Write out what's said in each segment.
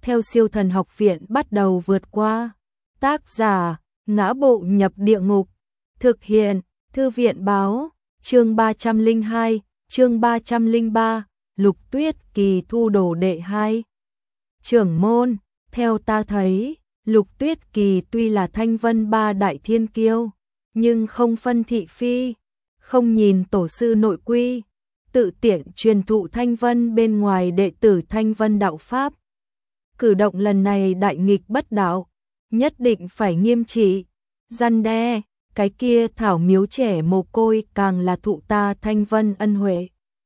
theo Siêu Thần Học Viện bắt đầu vượt qua. Tác giả: Ngã Bộ Nhập Địa Ngục. Thực hiện: Thư viện báo. Chương 302, chương 303, Lục Tuyết Kỳ thu đồ đệ 2. Trưởng môn, theo ta thấy, Lục Tuyết Kỳ tuy là Thanh Vân ba đại thiên kiêu, nhưng không phân thị phi, không nhìn tổ sư nội quy, tự tiện truyền thụ Thanh Vân bên ngoài đệ tử Thanh Vân đạo pháp. Cử động lần này đại nghịch bất đạo, nhất định phải nghiêm trị, răn đe. Cái kia thảo miếu trẻ mồ côi càng là thụ ta Thanh Vân ân huệ.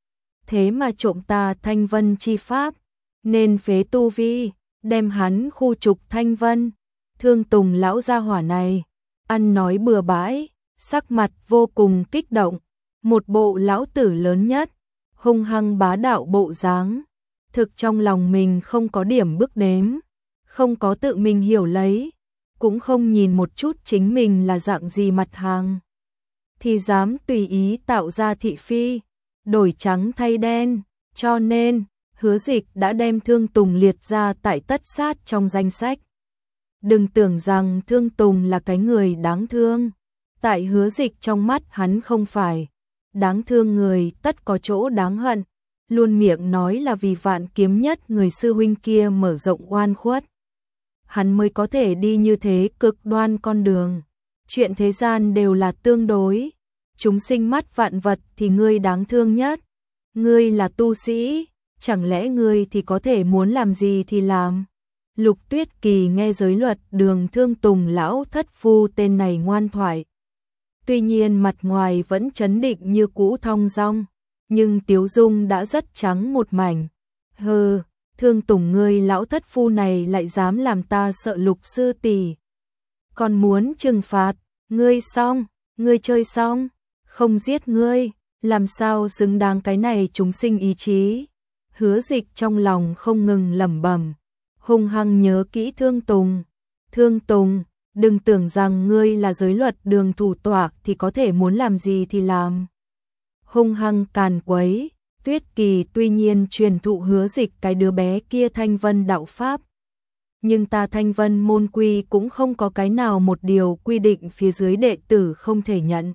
Thế mà trộm ta Thanh Vân chi pháp, nên phế tu vi, đem hắn khu trục Thanh Vân. Thương Tùng lão gia hỏa này, ăn nói bừa bãi, sắc mặt vô cùng kích động, một bộ lão tử lớn nhất, hung hăng bá đạo bộ dáng. Thực trong lòng mình không có điểm bước đếm, không có tự mình hiểu lấy, cũng không nhìn một chút chính mình là dạng gì mặt hàng, thì dám tùy ý tạo ra thị phi, đổi trắng thay đen, cho nên Hứa Dịch đã đem Thương Tùng liệt ra tại tất sát trong danh sách. Đừng tưởng rằng Thương Tùng là cái người đáng thương, tại Hứa Dịch trong mắt hắn không phải đáng thương người, tất có chỗ đáng hận, luôn miệng nói là vì Vạn Kiếm Nhất người sư huynh kia mở rộng oan khuất, hắn mới có thể đi như thế cực đoan con đường. Chuyện thế gian đều là tương đối, chúng sinh mắt vạn vật thì ngươi đáng thương nhất. Ngươi là tu sĩ, chẳng lẽ ngươi thì có thể muốn làm gì thì làm? Lục Tuyết Kỳ nghe giới luật đường Thương Tùng lão thất phu tên này ngoan thoại. Tuy nhiên mặt ngoài vẫn trấn định như cũ thong dong, nhưng tiếu dung đã rất trắng một mảnh. Hừ, Thương Tùng ngươi lão thất phu này lại dám làm ta sợ Lục sư tỷ. Còn muốn trừng phạt, ngươi xong, ngươi chơi xong, không giết ngươi, làm sao xứng đáng cái này chúng sinh ý chí. Hứa Dịch trong lòng không ngừng lẩm bẩm, hung hăng nhớ kỹ Thương Tùng. Thương Tùng, đừng tưởng rằng ngươi là giới luật đường thủ tọa thì có thể muốn làm gì thì làm. Hung hăng càn quấy. Tuyết Kỳ tuy nhiên truyền thụ Hứa Dịch cái đứa bé kia Thanh Vân đạo pháp, nhưng ta Thanh Vân môn quy cũng không có cái nào một điều quy định phía dưới đệ tử không thể nhận.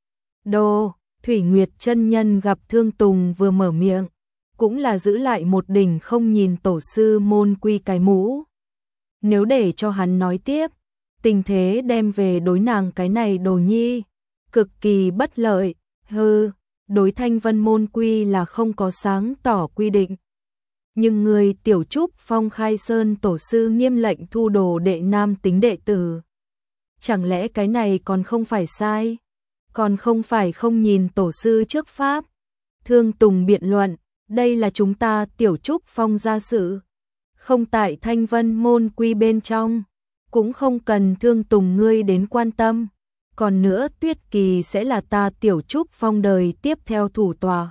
Đô, Thủy Nguyệt chân nhân gặp Thương Tùng vừa mở miệng, cũng là giữ lại một đỉnh không nhìn tổ sư môn quy cái mũ. Nếu để cho hắn nói tiếp, tình thế đem về đối nàng cái này đồ nhi, cực kỳ bất lợi. Hừ, đối Thanh Vân môn quy là không có sáng tỏ quy định. Nhưng người Tiểu Trúc Phong Khai Sơn tổ sư nghiêm lệnh thu đồ đệ nam tính đệ tử. Chẳng lẽ cái này còn không phải sai? Còn không phải không nhìn tổ sư trước pháp? Thương Tùng biện luận, đây là chúng ta Tiểu Trúc Phong gia sự, không tại Thanh Vân môn quy bên trong, cũng không cần Thương Tùng ngươi đến quan tâm. Còn nữa Tuyết Kỳ sẽ là ta Tiểu Trúc Phong đời tiếp theo thủ tọa.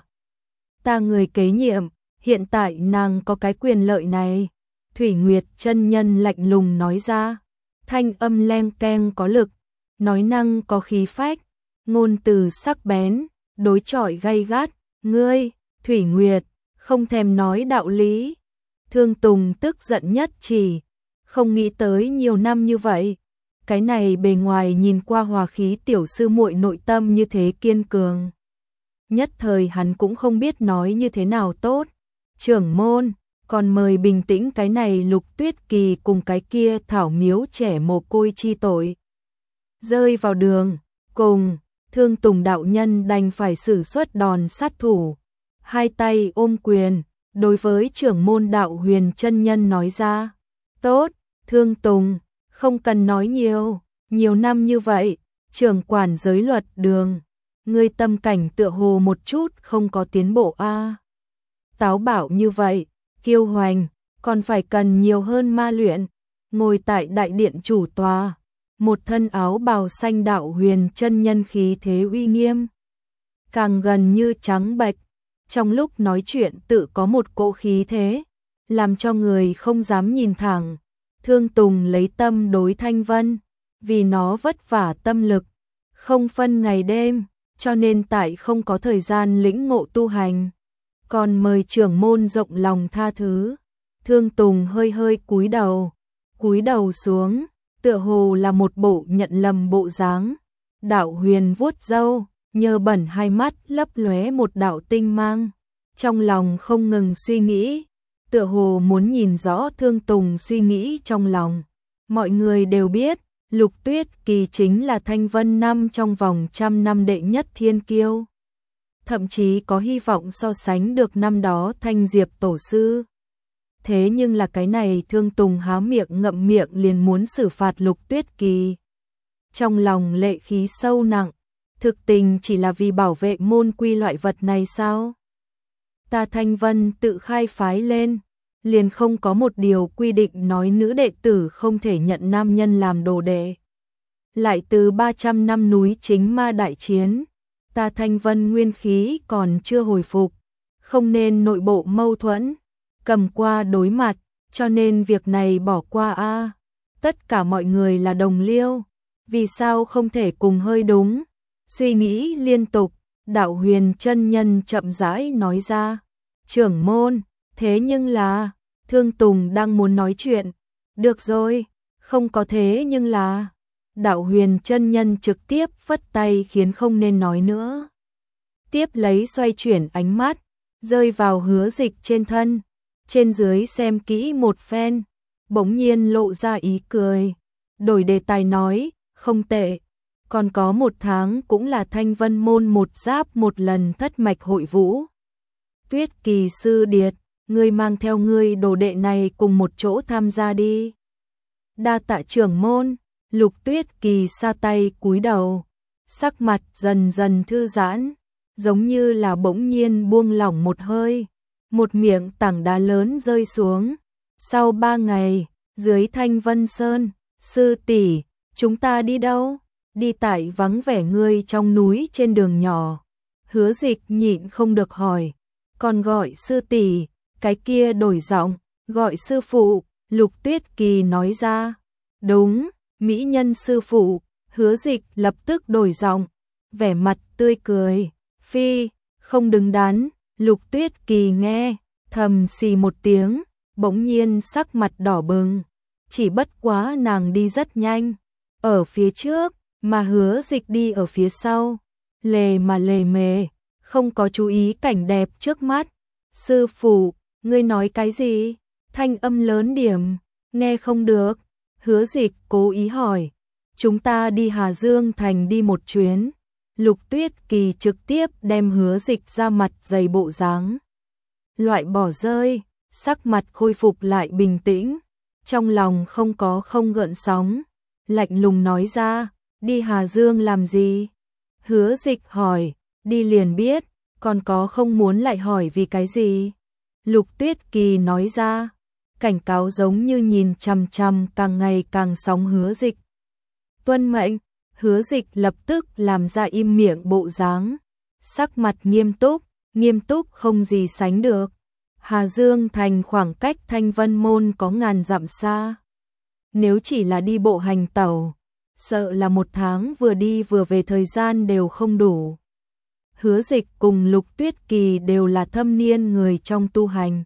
Ta người kế nhiệm, hiện tại nàng có cái quyền lợi này. Thủy Nguyệt chân nhân lạnh lùng nói ra, thanh âm leng keng có lực, nói năng có khí phách, ngôn từ sắc bén, đối chọi gay gắt. Ngươi, Thủy Nguyệt, không thèm nói đạo lý. Thương Tùng tức giận nhất chỉ, không nghĩ tới nhiều năm như vậy, cái này bề ngoài nhìn qua hòa khí tiểu sư muội nội tâm như thế kiên cường. Nhất thời hắn cũng không biết nói như thế nào tốt. Trưởng môn, còn mời bình tĩnh cái này Lục Tuyết Kỳ cùng cái kia thảo miếu trẻ mồ côi chi tội. Rơi vào đường, cùng, Thương Tùng đạo nhân đành phải sử xuất đòn sát thủ. Hai tay ôm quyền, đối với trưởng môn đạo Huyền chân nhân nói ra, tốt, Thương Tùng, không cần nói nhiều năm như vậy, trưởng quản giới luật đường, ngươi tâm cảnh tựa hồ một chút không có tiến bộ a. Táo bạo như vậy, kiêu hoành, còn phải cần nhiều hơn ma luyện. Ngồi tại đại điện chủ tòa, một thân áo bào xanh đạo Huyền chân nhân khí thế uy nghiêm, càng gần như trắng bệch, trong lúc nói chuyện tự có một cỗ khí thế, làm cho người không dám nhìn thẳng. Thương Tùng lấy tâm đối Thanh Vân, vì nó vất vả tâm lực, không phân ngày đêm, cho nên tại không có thời gian lĩnh ngộ tu hành. Còn mời trưởng môn rộng lòng tha thứ. Thương Tùng hơi hơi cúi đầu xuống, tựa hồ là một bộ nhận lầm bộ dáng. Đạo Huyền vuốt râu, nhờ bẩn hai mắt lấp lóe một đạo tinh mang, trong lòng không ngừng suy nghĩ, tựa hồ muốn nhìn rõ Thương Tùng suy nghĩ trong lòng. Mọi người đều biết, Lục Tuyết Kỳ chính là Thanh Vân năm trong vòng 100 năm đệ nhất thiên kiêu. Thậm chí có hy vọng so sánh được năm đó Thanh Diệp tổ sư. Thế nhưng là cái này Thương Tùng há miệng ngậm miệng liền muốn xử phạt Lục Tuyết Kỳ. Trong lòng lệ khí sâu nặng, thực tình chỉ là vì bảo vệ môn quy loại vật này sao? Ta Thanh Vân tự khai phái lên, liền không có một điều quy định nói nữ đệ tử không thể nhận nam nhân làm đồ đệ. Lại từ 300 năm núi chính ma đại chiến, ta Thanh Vân nguyên khí còn chưa hồi phục, không nên nội bộ mâu thuẫn, cầm qua đối mặt, cho nên việc này bỏ qua a. Tất cả mọi người là đồng liêu, vì sao không thể cùng hơi đúng? Suy nghĩ liên tục, Đạo Huyền chân nhân chậm rãi nói ra, trưởng môn, thế nhưng là, Thương Tùng đang muốn nói chuyện, được rồi, không có thế nhưng là, Đạo Huyền chân nhân trực tiếp phất tay khiến không nên nói nữa. Tiếp lấy xoay chuyển ánh mắt, rơi vào Hứa Dịch trên thân, trên dưới xem kỹ một phen, bỗng nhiên lộ ra ý cười, đổi đề tài nói, không tệ, còn có 1 tháng cũng là Thanh Vân môn một giáp một lần thất mạch hội vũ. Tuyết Kỳ sư điệt, ngươi mang theo ngươi đồ đệ này cùng một chỗ tham gia đi. Đa tạ trưởng môn. Lục Tuyết Kỳ sa tay cúi đầu, sắc mặt dần dần thư giãn, giống như là bỗng nhiên buông lỏng một hơi, một miệng tảng đá lớn rơi xuống. Sau 3 ngày, dưới Thanh Vân Sơn, sư tỷ, chúng ta đi đâu? Đi tại vắng vẻ ngươi trong núi trên đường nhỏ. Hứa Dịch nhịn không được hỏi, còn gọi sư tỷ, cái kia đổi giọng, gọi sư phụ. Lục Tuyết Kỳ nói ra, đúng. Mỹ nhân sư phụ. Hứa Dịch lập tức đổi giọng, vẻ mặt tươi cười, phi, không đứng đắn. Lục Tuyết Kỳ nghe, thầm xì một tiếng, bỗng nhiên sắc mặt đỏ bừng, chỉ bất quá nàng đi rất nhanh, ở phía trước, mà Hứa Dịch đi ở phía sau, lề mà lề mề, không có chú ý cảnh đẹp trước mắt. Sư phụ, ngươi nói cái gì? Thanh âm lớn điểm, nghe không được. Hứa Dịch cố ý hỏi, chúng ta đi Hà Dương Thành đi một chuyến. Lục Tuyết Kỳ trực tiếp đem Hứa Dịch ra mặt dày bộ dáng loại bỏ rơi, sắc mặt khôi phục lại bình tĩnh, trong lòng không gợn sóng, lạnh lùng nói ra, đi Hà Dương làm gì? Hứa Dịch hỏi, đi liền biết, còn có không muốn lại hỏi vì cái gì? Lục Tuyết Kỳ nói ra, cảnh cáo giống như nhìn chằm chằm càng ngày càng sóng Hứa Dịch. Tuân mệnh. Hứa Dịch lập tức làm ra im miệng bộ dáng, sắc mặt nghiêm túc không gì sánh được. Hà Dương Thành khoảng cách Thanh Vân môn có ngàn dặm xa. Nếu chỉ là đi bộ hành tẩu, sợ là 1 tháng vừa đi vừa về thời gian đều không đủ. Hứa Dịch cùng Lục Tuyết Kỳ đều là thâm niên người trong tu hành.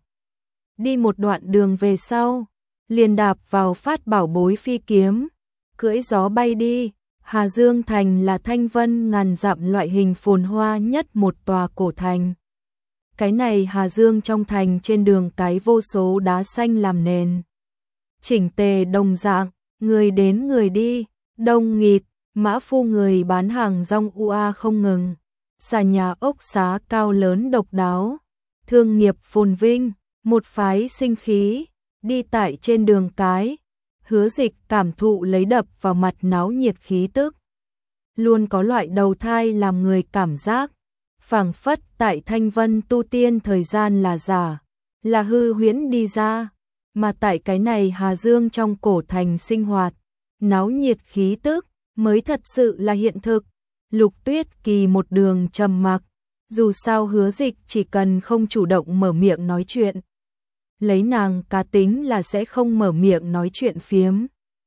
Đi một đoạn đường về sau, liền đạp vào phát bảo bối phi kiếm, cưỡi gió bay đi. Hà Dương Thành là Thanh Vân ngàn dặm loại hình phồn hoa nhất một tòa cổ thành. Cái này Hà Dương trong thành trên đường cái vô số đá xanh làm nền. Chỉnh tề đồng dạng, người đến người đi, đông nghịt, mã phu người bán hàng rong ua không ngừng. Xà nhà ốc xá cao lớn độc đáo, thương nghiệp phồn vinh, một phái sinh khí, đi tại trên đường cái. Hứa Dịch cảm thụ lấy đập vào mặt náo nhiệt khí tức. Luôn có loại đầu thai làm người cảm giác, phảng phất tại Thanh Vân tu tiên thời gian là giả, là hư huyễn đi ra, mà tại cái này Hà Dương trong cổ thành sinh hoạt, náo nhiệt khí tức mới thật sự là hiện thực. Lục Tuyết Kỳ một đường trầm mặc, dù sao Hứa Dịch chỉ cần không chủ động mở miệng nói chuyện, lấy nàng cá tính là sẽ không mở miệng nói chuyện phiếm.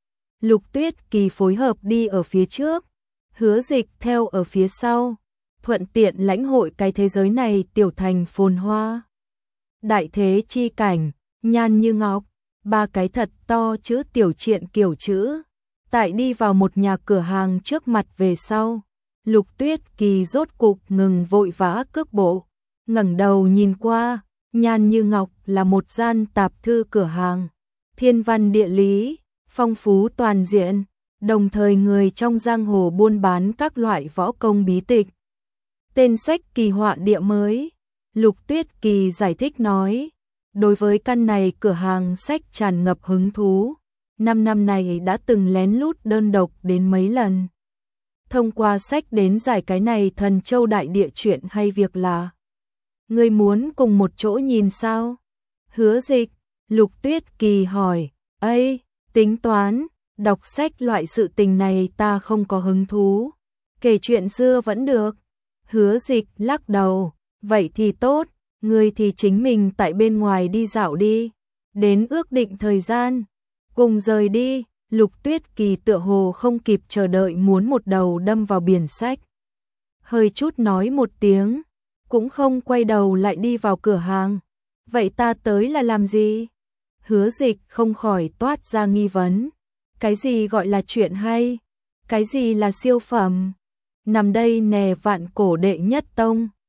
Lục Tuyết Kỳ phối hợp đi ở phía trước, Hứa Dịch theo ở phía sau, thuận tiện lãnh hội cái thế giới này tiểu thành phồn hoa. Đại thế chi cảnh, Nhan Như Ngọc, ba cái thật to chữ tiểu triện kiểu chữ. Tại đi vào một nhà cửa hàng trước mặt về sau, Lục Tuyết Kỳ rốt cục ngừng vội vã cước bộ, ngẩng đầu nhìn qua, Nhan Như Ngọc là một gian tạp thư cửa hàng, thiên văn địa lý, phong phú toàn diện, đồng thời người trong giang hồ buôn bán các loại võ công bí tịch. Tên sách kỳ họa địa mới, Lục Tuyết Kỳ giải thích nói, đối với căn này cửa hàng sách tràn ngập hứng thú, 5 năm này đã từng lén lút đơn độc đến mấy lần. Thông qua sách đến giải cái này Thần Châu đại địa chuyện hay việc là. Ngươi muốn cùng một chỗ nhìn sao? Hứa Dịch, Lục Tuyết Kỳ hỏi, ấy, tính toán, đọc sách loại sự tình này ta không có hứng thú. Kể chuyện xưa vẫn được. Hứa Dịch lắc đầu, vậy thì tốt, ngươi thì chính mình tại bên ngoài đi dạo đi. Đến ước định thời gian, cùng rời đi. Lục Tuyết Kỳ tựa hồ không kịp chờ đợi muốn một đầu đâm vào biển sách. Hơi chút nói một tiếng, cũng không quay đầu lại đi vào cửa hàng. Vậy ta tới là làm gì? Hứa Dịch không khỏi toát ra nghi vấn. Cái gì gọi là chuyện hay? Cái gì là siêu phẩm? Nằm đây nè vạn cổ đệ nhất tông.